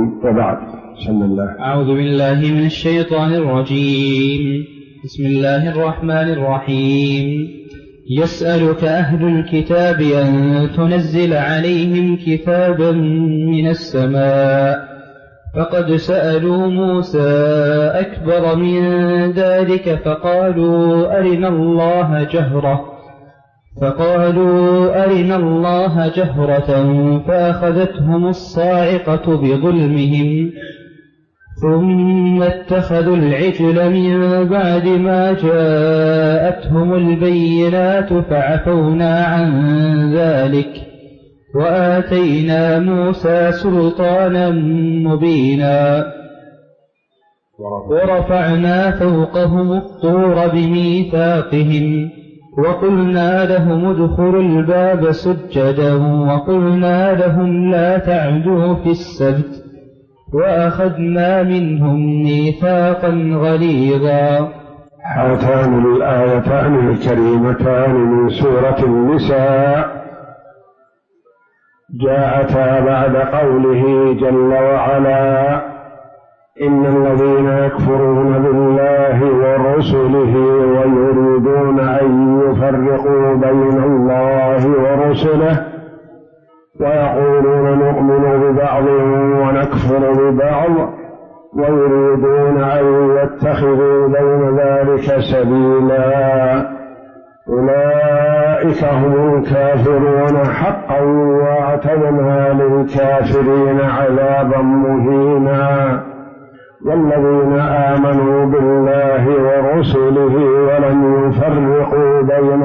يعلمون. وبعد، بسم الله. أعوذ بالله من الشيطان الرجيم. بسم الله الرحمن الرحيم. يسألك أهل الكتاب أن تنزل عليهم كتابا من السماء فقد سألوا موسى أكبر من ذلك فقالوا أرنا الله جهرة فأخذتهم الصاعقة بظلمهم ثم اتخذوا العجل من بعد ما جاءتهم البينات فعفونا عن ذلك وآتينا موسى سلطانا مبينا ورفعنا فوقهم الطور بميثاقهم وقلنا لهم ادخلوا الباب سجدا وقلنا لهم لا تعدوا في السبت وأخذنا منهم ميثاقا غليظا. هاتان الآيتان الكريمتان من سورة النساء جاءتا بعد قوله جل وعلا: إن الذين يكفرون بالله ورسله ويريدون أن يفرقوا بين الله ورسله ويقولون نؤمن ببعض ونكفر ببعض ويريدون أن يتخذوا بين ذلك سبيلا أولئك هم الكافرون حقا واعتدنا للكافرين عذابا مهينا. والذين آمنوا بالله ورسله ولم يفرقوا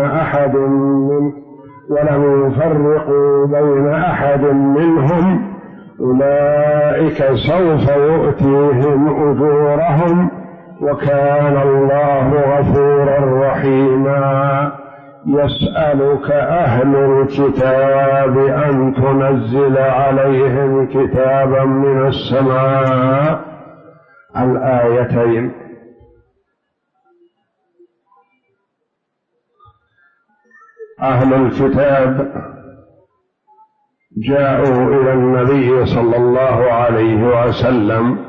بين أحد منهم أولئك سوف يؤتيهم أجورهم وكان الله غفورا رحيما. يسألك أهل الكتاب أن تنزل عليهم كتابا من السماء. الآيتين. أهل الكتاب جاءوا إلى النبي صلى الله عليه وسلم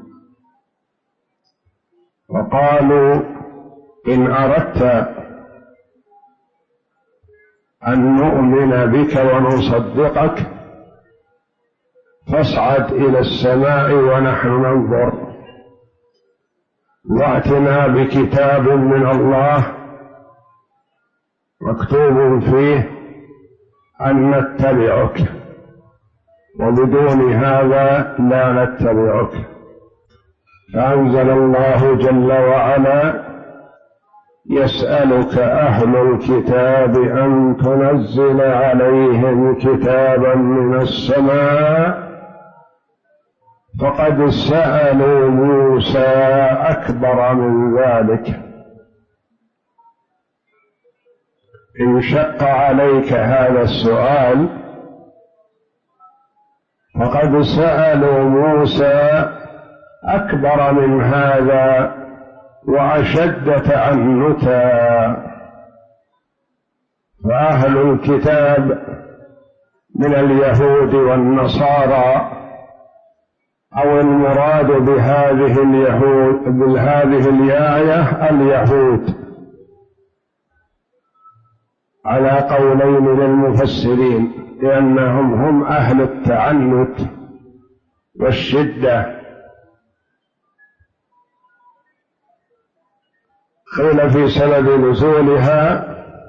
وقالوا: إن أردت أن نؤمن بك ونصدقك فاصعد إلى السماء ونحن ننظر، وأتنا بكتاب من الله مكتوب فيه أن نتبعك، وبدون هذا لا نتبعك. فأنزل الله جل وعلا: يسألك أهل الكتاب أن تنزل عليهم كتابا من السماء فقد سألوا موسى أكبر من ذلك. إن شق عليك هذا السؤال فقد سألوا موسى أكبر من هذا وأشد تعنتا. فأهل الكتاب من اليهود والنصارى، أو المراد بهذه الآية اليهود على قولين للمفسرين، لأنهم هم أهل التعنت والشدة. قيل في سبب نزولها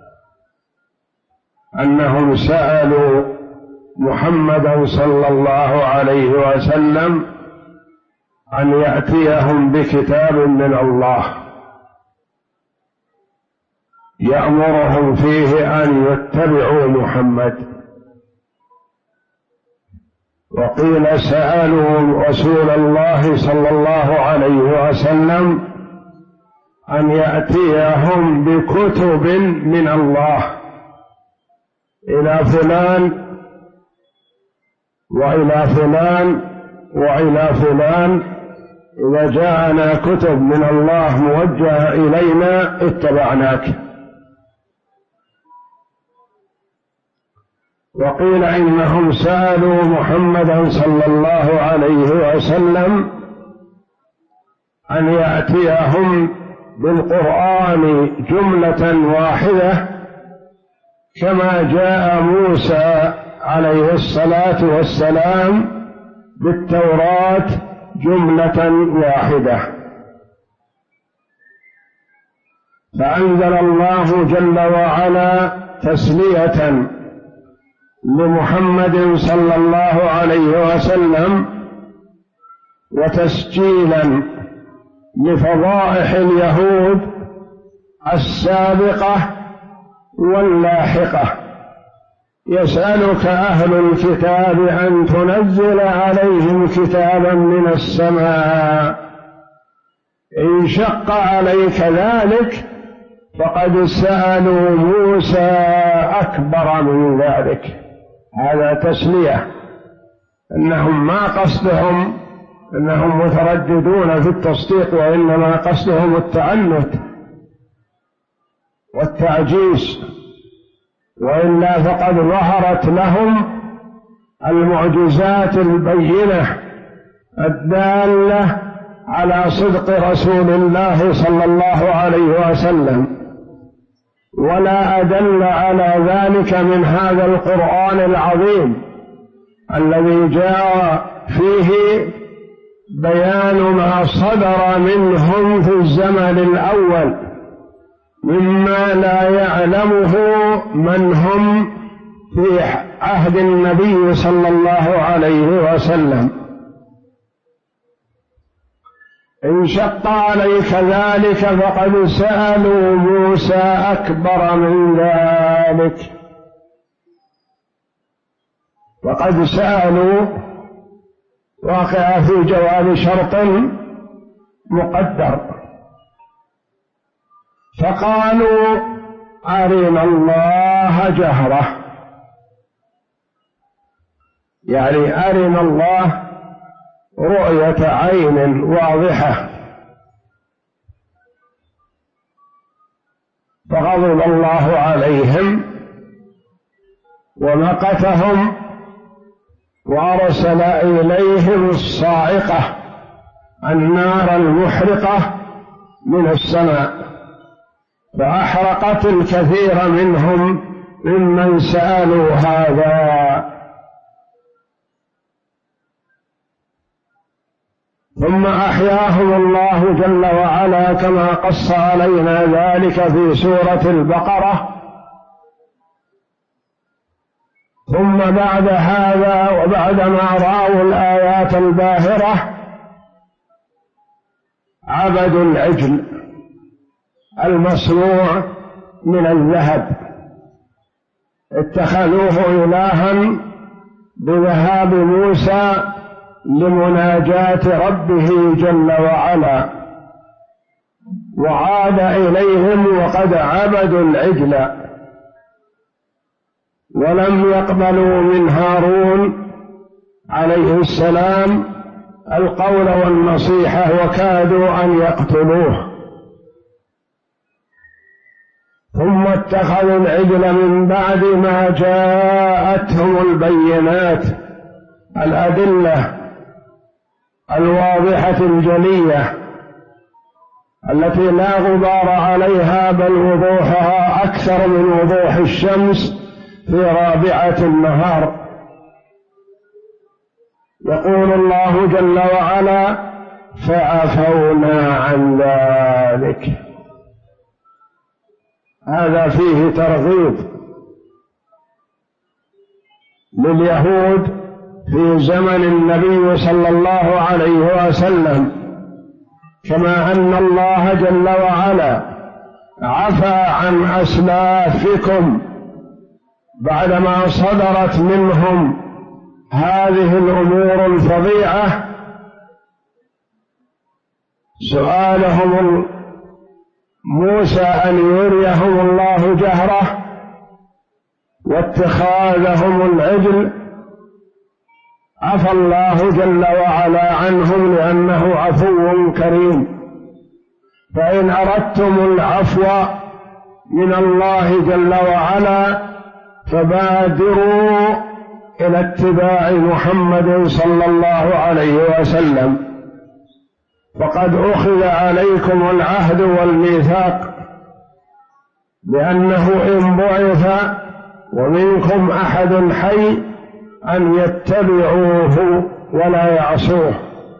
أنهم سألوا محمدا صلى الله عليه وسلم أن يأتيهم بكتاب من الله يأمرهم فيه أن يتبعوا محمد. وقيل سألوا رسول الله صلى الله عليه وسلم أن يأتيهم بكتب من الله إلى فلان وإلى فلان وإلى فلان، إذا جاءنا كتب من الله موجهة إلينا اتبعناك. وقيل إنهم سألوا محمدا صلى الله عليه وسلم أن يأتيهم بالقرآن جملة واحدة كما جاء موسى عليه الصلاة والسلام بالتوراة جملة واحدة. فأنزل الله جل وعلا تسلية لمحمد صلى الله عليه وسلم وتسجيلا لفضائح اليهود السابقة واللاحقة. يسألك أهل الكتاب أن تنزل عليهم كتابا من السماء، إن شق عليك ذلك فقد سألوا موسى أكبر من ذلك. هذا تسلية، إنهم ما قصدهم إنهم مترددون في التصديق، وإنما قصدهم التعنت والتعجيز، وإلا فقد ظهرت لهم المعجزات البينة الدالة على صدق رسول الله صلى الله عليه وسلم، ولا أدل على ذلك من هذا القرآن العظيم الذي جاء فيه بيان ما صدر منهم في الزمن الأول مما لا يعلمه من هم في عهد النبي صلى الله عليه وسلم. إن شق عليك ذلك فقد سألوا موسى أكبر من ذلك. وقد سألوا واقع في جواب شرط مقدر، فقالوا أرنا الله جهرة، يعني أرنا الله رؤية عين واضحة. فغضب الله عليهم ومقتهم وأرسل إليهم الصاعقة النار المحرقة من السماء، فأحرقت الكثير منهم ممن سألوا هذا. ثم أحياهم الله جل وعلا كما قص علينا ذلك في سورة البقرة. ثم بعد هذا وبعدما رأوا الآيات الباهرة عبدوا العجل المصنوع من الذهب، اتخذوه إلها بذهاب موسى لمناجاة ربه جل وعلا، وعاد إليهم وقد عبدوا العجل، ولم يقبلوا من هارون عليه السلام القول والنصيحة وكادوا أن يقتلوه. ثم اتخذوا العجل من بعد ما جاءتهم البينات الأدلة الواضحة الجلية التي لا غبار عليها، بل وضوحها أكثر من وضوح الشمس في رابعة النهار. يقول الله جل وعلا: فعفونا عن ذلك. هذا فيه ترغيب لليهود في زمن النبي صلى الله عليه وسلم، كما أن الله جل وعلا عفى عن أسلافكم بعدما صدرت منهم هذه الأمور الفظيعة، سؤالهم موسى أن يريهم الله جهرة واتخاذهم العجل، عفى الله جل وعلا عنهم لأنه عفو كريم. فإن أردتم العفو من الله جل وعلا فبادروا إلى اتباع محمد صلى الله عليه وسلم، فقد أخذ عليكم العهد والميثاق بأنه إن بعث ومنكم أحد حي أن يتبعوه ولا يعصوه،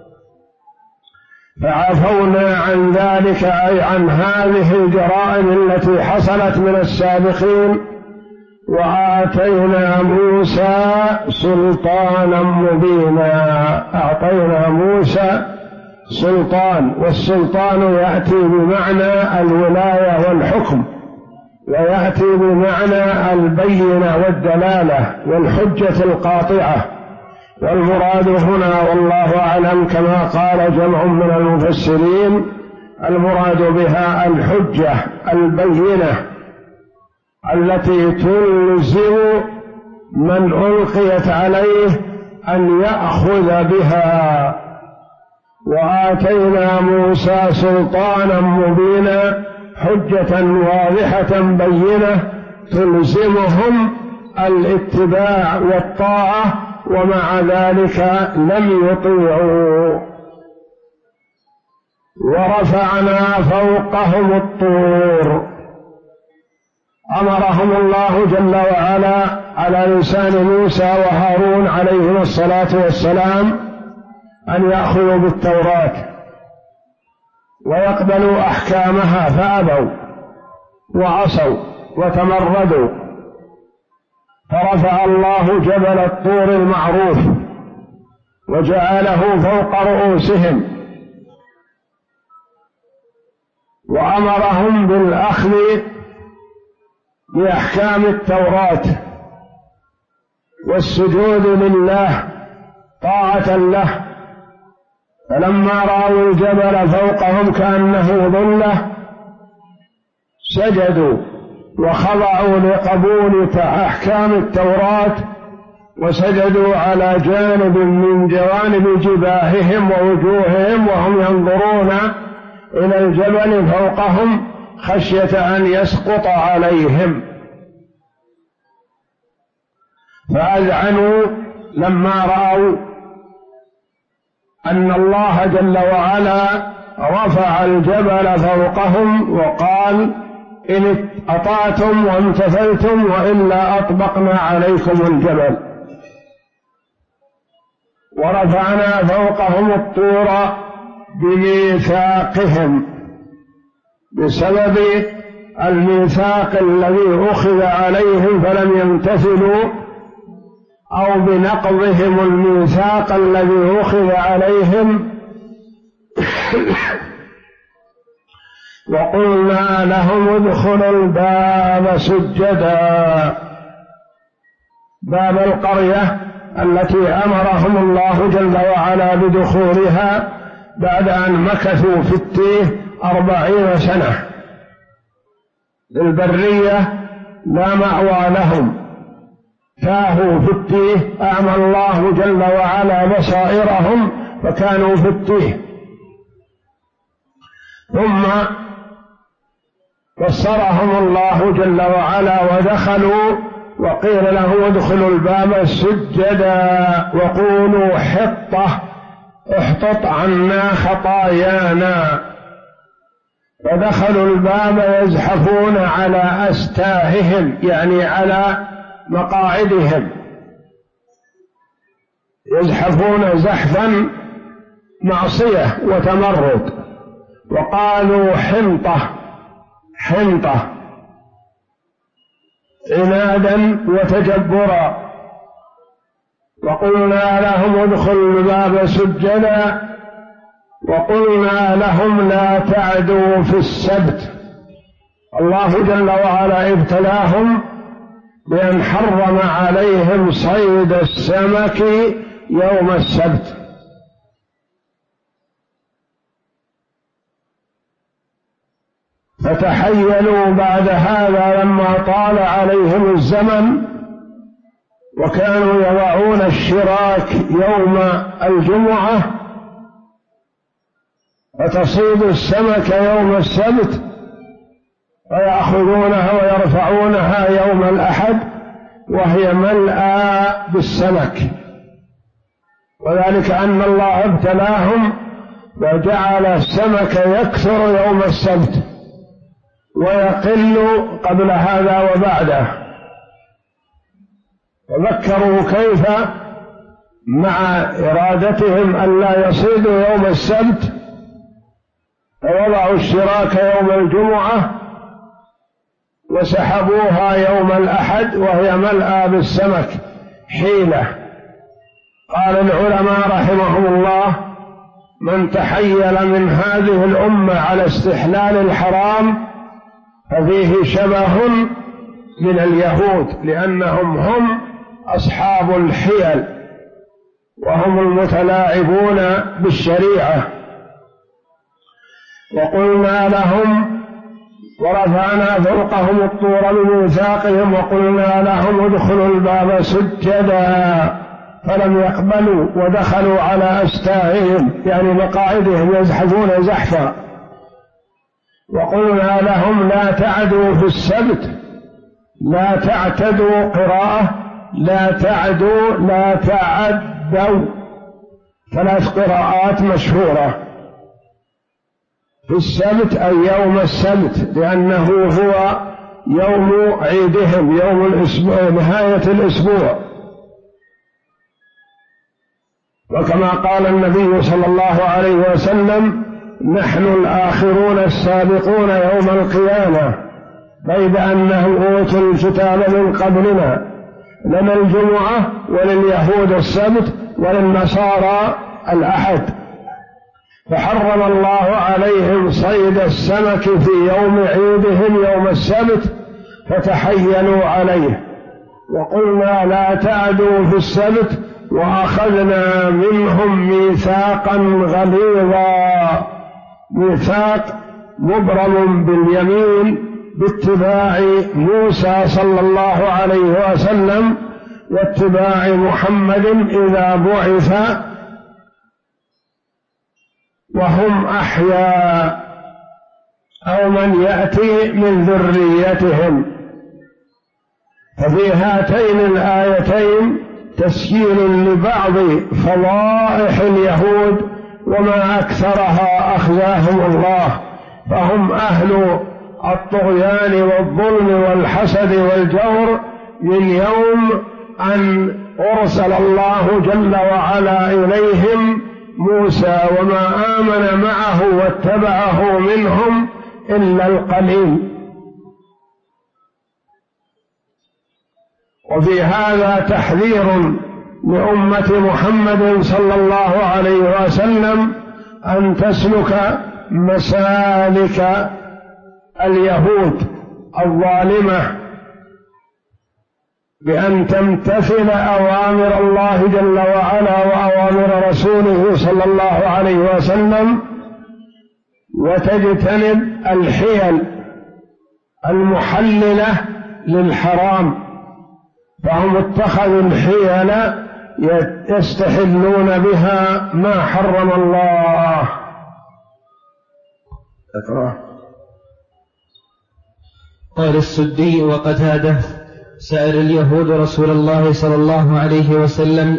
فعفونا عن ذلك أي عن هذه الجرائم التي حصلت من السابقين، وآتينا موسى سلطانا مبينا. أعطينا موسى سلطان، والسلطان يأتي بمعنى الولاية والحكم، ويأتي بمعنى البينة والدلالة والحجة القاطعة، والمراد هنا والله أعلم كما قال جمع من المفسرين المراد بها الحجة البينة التي تلزم من ألقيت عليه أن يأخذ بها. وآتينا موسى سلطانا مبينا، حجة واضحة بينة تلزمهم الاتباع والطاعة، ومع ذلك لم يطيعوا. ورفعنا فوقهم الطور، أمرهم الله جل وعلا على لسان موسى وهارون عليهما الصلاة والسلام أن يأخذوا بالتوراة ويقبلوا أحكامها، فأبوا وعصوا وتمردوا، فرفع الله جبل الطور المعروف وجعله فوق رؤوسهم، وأمرهم بالأخذ بأحكام التوراة والسجود لله طاعة له. فلما رأوا الجبل فوقهم كأنه ظلة سجدوا وخضعوا لقبول أحكام التوراة، وسجدوا على جانب من جوانب جباههم ووجوههم وهم ينظرون إلى الجبل فوقهم خشية أن يسقط عليهم، فأذعنوا لما رأوا أن الله جل وعلا رفع الجبل فوقهم وقال إن أطعتم وامتثلتم وإلا أطبقنا عليكم الجبل. ورفعنا فوقهم الطور بميثاقهم، بسبب الميثاق الذي أخذ عليهم فلم يمتثلوا، أو بنقضهم الميثاق الذي أخذ عليهم. وقلنا لهم ادخلوا الباب سجدا، باب القرية التي أمرهم الله جل وعلا بدخولها بعد أن مكثوا في التيه 40 سنة البرية لا مأوى لهم، تاهوا في التيه، أعمى الله جل وعلا بصائرهم فكانوا في التيه، ثم بصرهم الله جل وعلا ودخلوا، وقيل لهم ادخلوا الباب سجدا وقولوا حطة احطط عنا خطايانا، فدخلوا الباب يزحفون على أستاههم يعني على مقاعدهم، يزحفون زحفا معصية وتمرد، وقالوا حنطة حنطة عنادا وتجبرا. وقلنا لهم ادخلوا الباب سجدا، وقلنا لهم لا تعدوا في السبت. الله جل وعلا ابتلاهم بأن حرم عليهم صيد السمك يوم السبت، فتحيلوا بعد هذا لما طال عليهم الزمن، وكانوا يضعون الشراك يوم الجمعة فتصيد السمك يوم السبت، ويأخذونها ويرفعونها يوم الأحد، وهي ملأى بالسمك، وذلك أن الله ابتلاهم وجعل السمك يكثر يوم السبت ويقل قبل هذا وبعده، وذكروا كيف مع إرادتهم ألا يصيدوا يوم السبت فوضعوا الشراك يوم الجمعة وسحبوها يوم الأحد وهي ملأى بالسمك حيلة. قال العلماء رحمهم الله: من تحيل من هذه الأمة على استحلال الحرام ففيه شبه من اليهود، لأنهم هم أصحاب الحيل وهم المتلاعبون بالشريعة. وقلنا لهم ورفعنا فوقهم الطور بميثاقهم وقلنا لهم ادخلوا الباب سجدا فلم يقبلوا ودخلوا على أستاههم، يعني مقاعدهم يزحفون زحفا. وقلنا لهم لا تعدوا في السبت، لا تعتدوا، قراءة لا تعدوا لا تعدوا، 3 قراءات مشهورة. في السبت أي يوم السبت، لأنه هو يوم عيدهم، يوم الأسبوع، نهاية الأسبوع. وكما قال النبي صلى الله عليه وسلم: نحن الآخرون السابقون يوم القيامة، بيد أنه أوتوا الكتاب من قبلنا، لنا الجمعة ولليهود السبت وللنصارى الأحد، فحرم الله عليهم صيد السمك في يوم عيدهم يوم السبت فتحيلوا عليه. وقلنا لا تعدوا في السبت، وأخذنا منهم ميثاقا غليظا، ميثاق مبرم باليمين باتباع موسى صلى الله عليه وسلم واتباع محمد إذا بعث وهم أحياء، أو من يأتي من ذريتهم. ففي هاتين الآيتين تسجيل لبعض فضائح اليهود وما أكثرها أخزاهم الله، فهم أهل الطغيان والظلم والحسد والجور من يوم أن أرسل الله جل وعلا إليهم موسى، وما آمن معه واتبعه منهم إلا القليل. وفي هذا تحذير لأمة محمد صلى الله عليه وسلم أن تسلك مسالك اليهود الظالمة، بأن تمتثل أوامر الله جل وعلا وأوامر رسوله صلى الله عليه وسلم، وتجتنب الحيل المحللة للحرام، فهم اتخذوا الحيل يستحلون بها ما حرم الله. قال السدي وقتاده: سأل اليهود رسول الله صلى الله عليه وسلم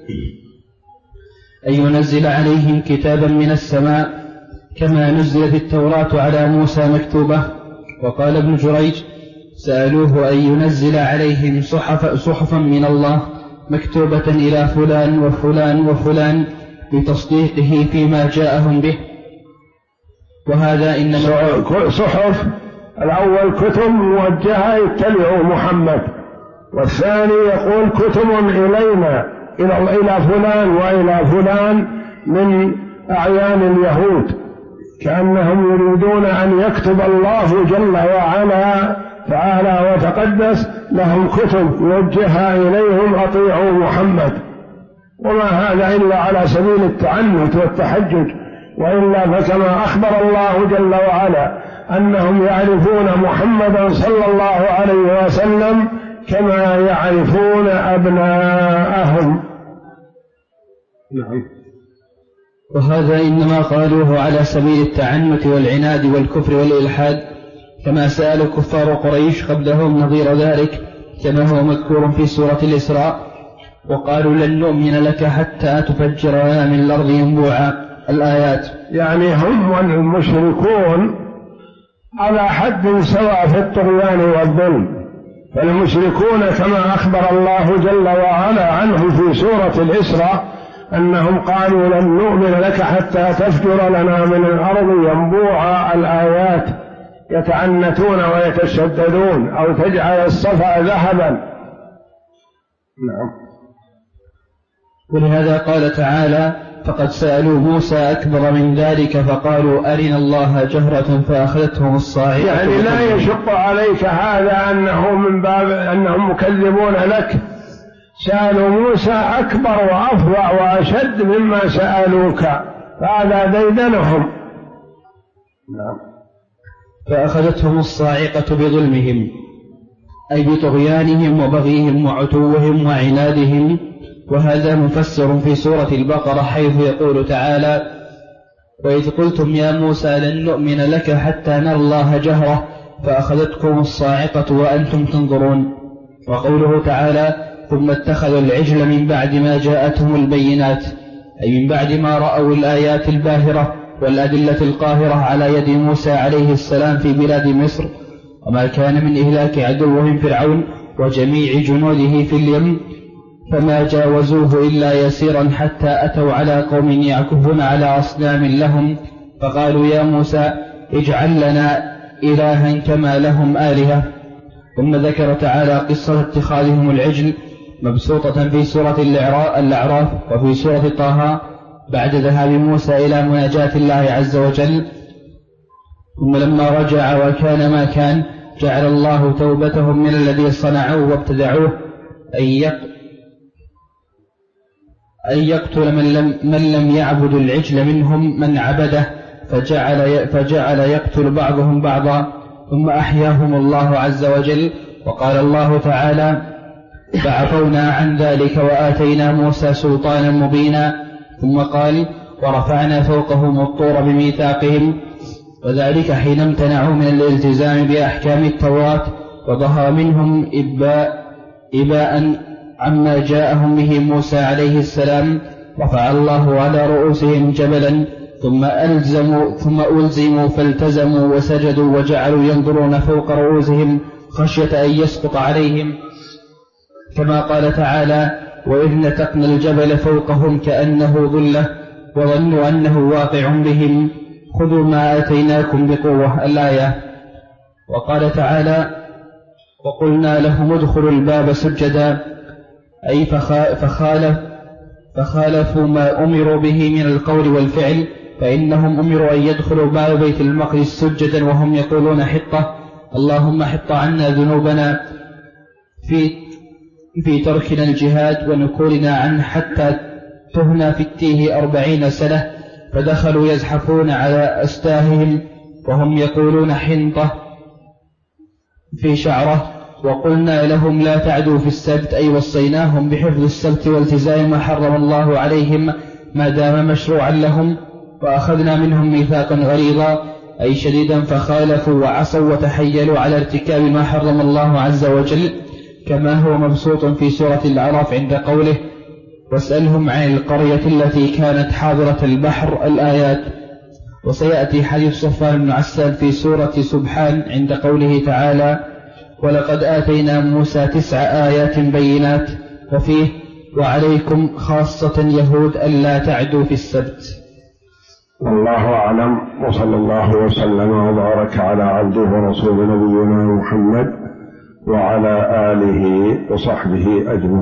أن ينزل عليهم كتابا من السماء كما نزلت التوراة على موسى مكتوبة. وقال ابن جريج: سألوه أن ينزل عليهم صحفا من الله مكتوبة إلى فلان وفلان وفلان بتصديقه فيما جاءهم به. وهذا إنما صحف الأول كتب موجهة يتبعوا محمد، والثاني يقول كتب إلينا إلى فلان وإلى فلان من أعيان اليهود، كأنهم يريدون أن يكتب الله جل وعلا تعالى وتقدس لهم كتب يوجهها إليهم أطيعوا محمد. وما هذا إلا على سبيل التعنت والتحجج، وإلا فكما أخبر الله جل وعلا أنهم يعرفون محمدا صلى الله عليه وسلم كما يعرفون أبناءهم. وهذا إنما قالوه على سبيل التعنت والعناد والكفر والإلحاد، كما سأل كفار قريش قبلهم نظير ذلك كما هو مذكور في سورة الإسراء: وقالوا لن نؤمن لك حتى تفجر لنا من الأرض ينبوعا. الآيات. يعني هم المشركون على حد سواء في الطغيان والظلم، فالمشركون كما أخبر الله جل وعلا عنهم في سورة الإسراء أنهم قالوا لن نؤمن لك حتى تفجر لنا من الأرض ينبوعا. الآيات يتعنتون ويتشددون، أو تجعل الصفا ذهبا. نعم. ولهذا قال تعالى: فقد سألوا موسى أكبر من ذلك فقالوا أرنا الله جهرة فأخذتهم الصاعقة. يعني لا يشق عليك هذا أنه من باب أنهم مكذبون لك. سألوا موسى أكبر وأفظع وأشد مما سألوك، فهذا ديدنهم. نعم. فأخذتهم الصاعقة بظلمهم، أي بطغيانهم وبغيهم وعتوهم وعنادهم. وهذا مفسر في سورة البقرة حيث يقول تعالى: وإذ قلتم يا موسى لن نؤمن لك حتى نرى الله جهرة فأخذتكم الصاعقة وأنتم تنظرون. وقوله تعالى: ثم اتخذوا العجل من بعد ما جاءتهم البينات، أي من بعد ما رأوا الآيات الباهرة والأدلة القاهرة على يد موسى عليه السلام في بلاد مصر، وما كان من إهلاك عدوهم فرعون وجميع جنوده في اليم، فما جاوزوه إلا يسيرا حتى أتوا على قوم يعكفون على أصنام لهم فقالوا يا موسى اجعل لنا إلها كما لهم آلهة. ثم ذكر تعالى قصة اتخاذهم العجل مبسوطة في سورة الأعراف وفي سورة طه بعد ذهاب موسى إلى مناجاة الله عز وجل. ثم لما رجع وكان ما كان جعل الله توبتهم من الذي صنعوه وابتدعوه أن يقتل من لم يعبد العجل منهم من عبده، فجعل يقتل بعضهم بعضا، ثم أحياهم الله عز وجل. وقال الله تعالى: فعفونا عن ذلك وآتينا موسى سلطانا مبينا. ثم قال: ورفعنا فوقهم الطور بميثاقهم، وذلك حين امتنعوا من الالتزام بأحكام التوراة وظهر منهم إباء عما جاءهم به موسى عليه السلام. رفع الله على رؤوسهم جبلا ثم ألزموا فالتزموا وسجدوا وجعلوا ينظرون فوق رؤوسهم خشية أن يسقط عليهم، كما قال تعالى: وإذ نتقنا الجبل فوقهم كأنه ظلة وظنوا أنه واقع بهم خذوا ما آتيناكم بقوة. الآية. وقال تعالى: وقلنا لهم ادخلوا الباب سجدا، أي فخالفوا ما أمروا به من القول والفعل، فإنهم أمروا أن يدخلوا باب بيت المقدس سجدا وهم يقولون حطة اللهم حط عنا ذنوبنا في تركنا الجهاد ونكولنا عنه حتى تهنا في التيه 40 سنة. فدخلوا يزحفون على أستاههم وهم يقولون حنطة في شعره. وقلنا لهم لا تعدوا في السبت، أي وصيناهم بحفظ السبت والتزام ما حرم الله عليهم ما دام مشروعا لهم. وأخذنا منهم ميثاقا غليظا، أي شديدا، فخالفوا وعصوا وتحيلوا على ارتكاب ما حرم الله عز وجل، كما هو مبسوط في سورة الأعراف عند قوله: واسألهم عن القرية التي كانت حاضرة البحر. الآيات. وسيأتي حديث صفوان بن عسال في سورة سبحان عند قوله تعالى: ولقد آتينا موسى 9 آيات بينات، وفيه: وعليكم خاصة يهود ألا تعدوا في السبت. والله أعلم، وصلى الله وسلم وبارك على عبده ورسول نبينا محمد وعلى آله وصحبه أجمعين.